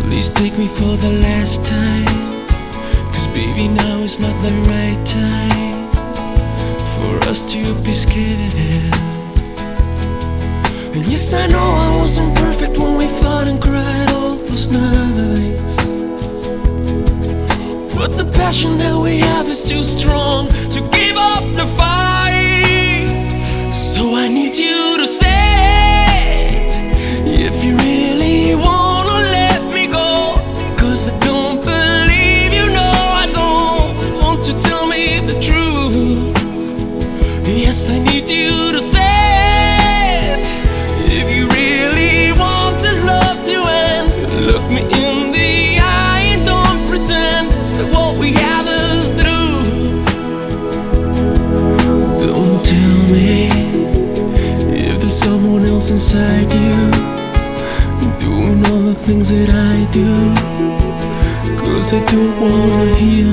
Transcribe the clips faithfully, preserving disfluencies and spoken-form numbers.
Please take me for the last time, 'cause baby, now is not the right time for us to be scared. And yes, I know I wasn't perfect when we fought and cried all those nights, but the passion that we have is too strong to give up the fight. So I need you to say it, if you really wanna let me go, 'cause I don't believe you know I don't want you to tell me the truth. Yes, I need you to say it, if you really want this love to end. Look me in the eye and don't pretend that what we have is through. Don't tell me if there's someone else inside you doing all the things that I do, 'cause I don't wanna hear.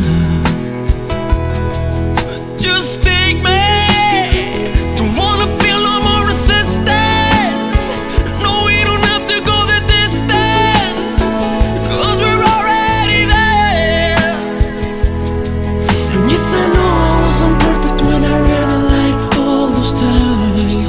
Just take me. Don't wanna feel no more resistance. No, we don't have to go the distance, 'cause we're already there. And yes, I know I wasn't perfect when I ran and lied all those times,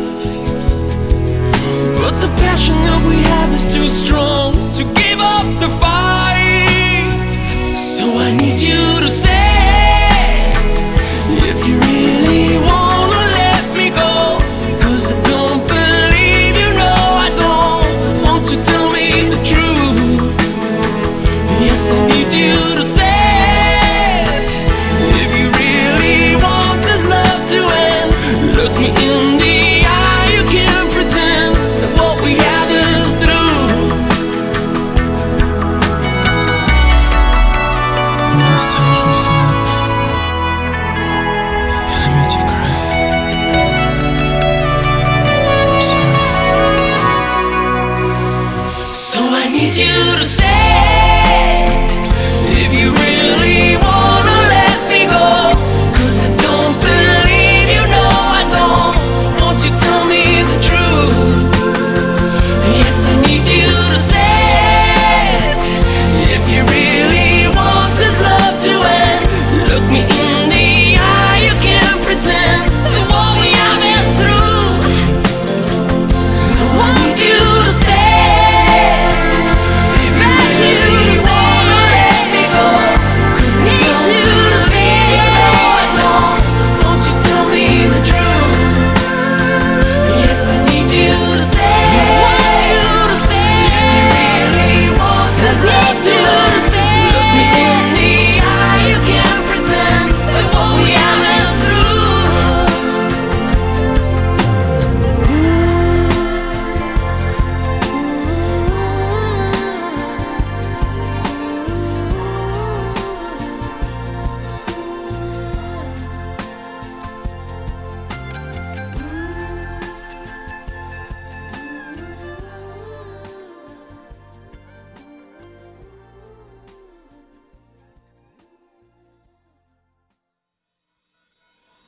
but the passion that we have is too strong to give up the fight. So I need you to say it, if you really wanna let me go, 'cause I don't believe you know I don't want you to tell me the truth. Yes, I need you to say it, if you really want this love to end. Look me in the eye, you can't pretend that what we have is through. All those times we fought and I made you cry, I'm sorry. So I need you to say